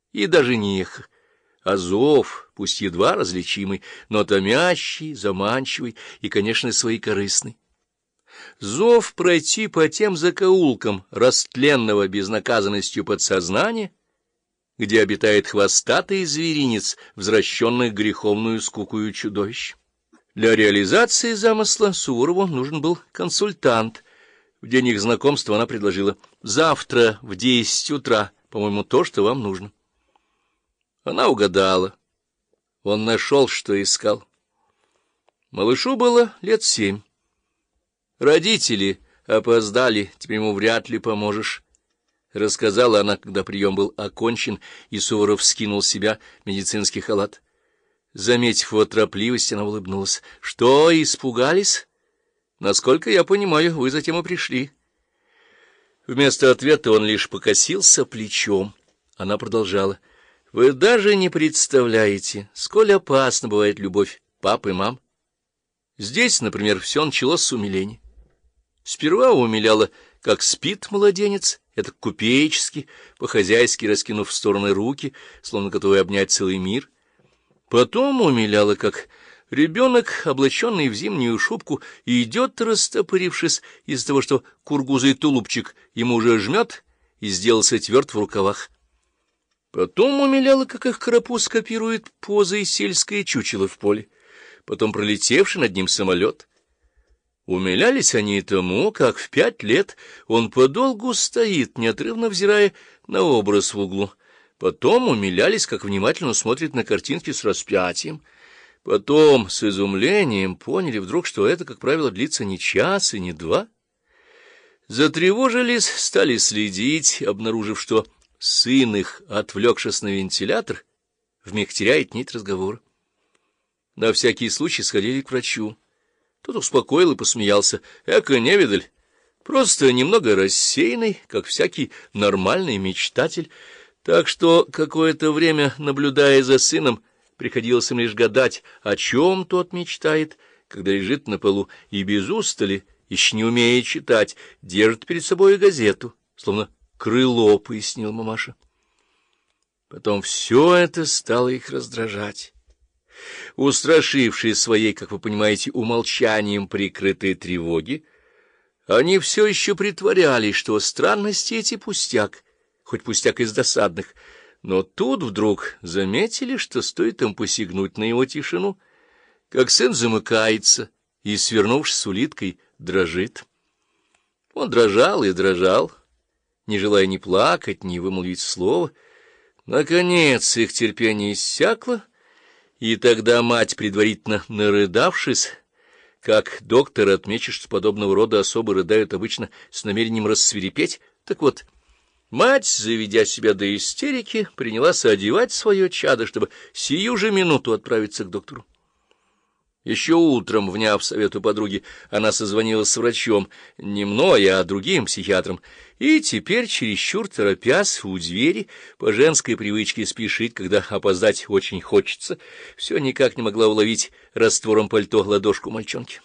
и даже не эхо, а зов, пусть едва различимый, но томящий, заманчивый и, конечно, своекорыстный. Зов пройти по тем закоулкам растленного безнаказанностью подсознания, где обитает хвостатый зверинец, возвращенный греховную скукую чудовищ. Для реализации замысла Суворову нужен был консультант. В день их знакомства она предложила: «Завтра в 10 утра, по-моему, то, что вам нужно». Она угадала. Он нашел, что искал. Малышу было лет 7. Родители опоздали, теперь ему вряд ли поможешь, — рассказала она, когда прием был окончен, и Суворов скинул с себя медицинский халат. Заметив его торопливость, она улыбнулась. — Что, испугались? Насколько я понимаю, вы затем и пришли. Вместо ответа он лишь покосился плечом. Она продолжала. — Вы даже не представляете, сколь опасна бывает любовь пап и мам. Здесь, например, все началось с умиления. Сперва умиляла, как спит младенец, это купечески, по-хозяйски раскинув в стороны руки, словно готовый обнять целый мир. Потом умиляла, как ребенок, облаченный в зимнюю шубку, идет, растопырившись, из-за того, что кургузый тулупчик ему уже жмет и сделался тверд в рукавах. Потом умиляла, как их карапуз копирует позы сельское чучело в поле, потом пролетевший над ним самолет. Умилялись они и тому, как в 5 лет он подолгу стоит, неотрывно взирая на образ в углу. Потом умилялись, как внимательно смотрит на картинки с распятием. Потом с изумлением поняли вдруг, что это, как правило, длится не час и не 2. Затревожились, стали следить, обнаружив, что сын их, отвлекшись на вентилятор, вмиг теряет нить разговора. На всякий случай сходили к врачу. Тот успокоил и посмеялся. Эка невидаль, просто немного рассеянный, как всякий нормальный мечтатель. Так что какое-то время, наблюдая за сыном, приходилось им лишь гадать, о чем тот мечтает, когда лежит на полу и без устали, еще не умея читать, держит перед собой газету, словно крыло, — пояснил мамаша. Потом все это стало их раздражать. Устрашившись своей, как вы понимаете, умолчанием прикрытой тревоги, они все еще притворялись, что странности эти пустяк, хоть пустяк из досадных, но тут вдруг заметили, что стоит им посягнуть на его тишину, как сын замыкается и, свернувшись с улиткой, дрожит. Он дрожал и дрожал, не желая ни плакать, ни вымолвить слова. Наконец их терпение иссякло, и тогда мать, предварительно нарыдавшись, как доктор отмечет, что подобного рода особы рыдают обычно с намерением рассвирепеть, так вот, мать, заведя себя до истерики, принялась одевать свое чадо, чтобы сию же минуту отправиться к доктору. Еще утром, вняв совету подруги, она созвонилась с врачом, не мной, а другим психиатром, и теперь, чересчур торопясь у двери, по женской привычке спешить, когда опоздать очень хочется, все никак не могла уловить раствором пальто ладошку мальчонки.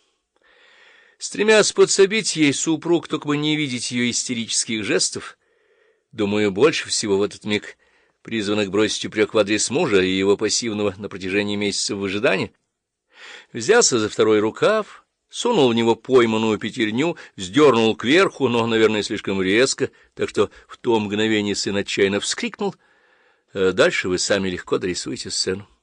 Стремясь подсобить ей, супруг, только бы не видеть ее истерических жестов, думаю, больше всего в этот миг призванных бросить упрек в адрес мужа и его пассивного на протяжении месяцев выжидания, взялся за второй рукав, сунул в него пойманную пятерню, вздернул кверху, но, наверное, слишком резко, так что в то мгновение сын отчаянно вскрикнул. Дальше вы сами легко дорисуете сцену.